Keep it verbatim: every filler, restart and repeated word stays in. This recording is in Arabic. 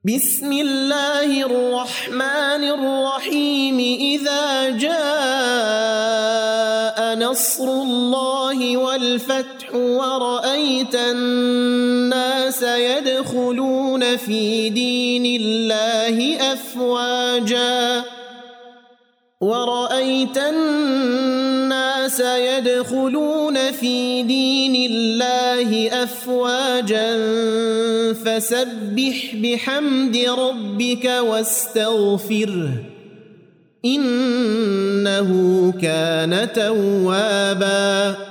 بسم الله الرحمن الرحيم إذا جاء نصر الله والفتح ورأيت الناس يدخلون في دين الله أفواجا ورأيت الناس يدخلون في دين الله أفواجا فسبح بحمد ربك واستغفره إنه كان توابا.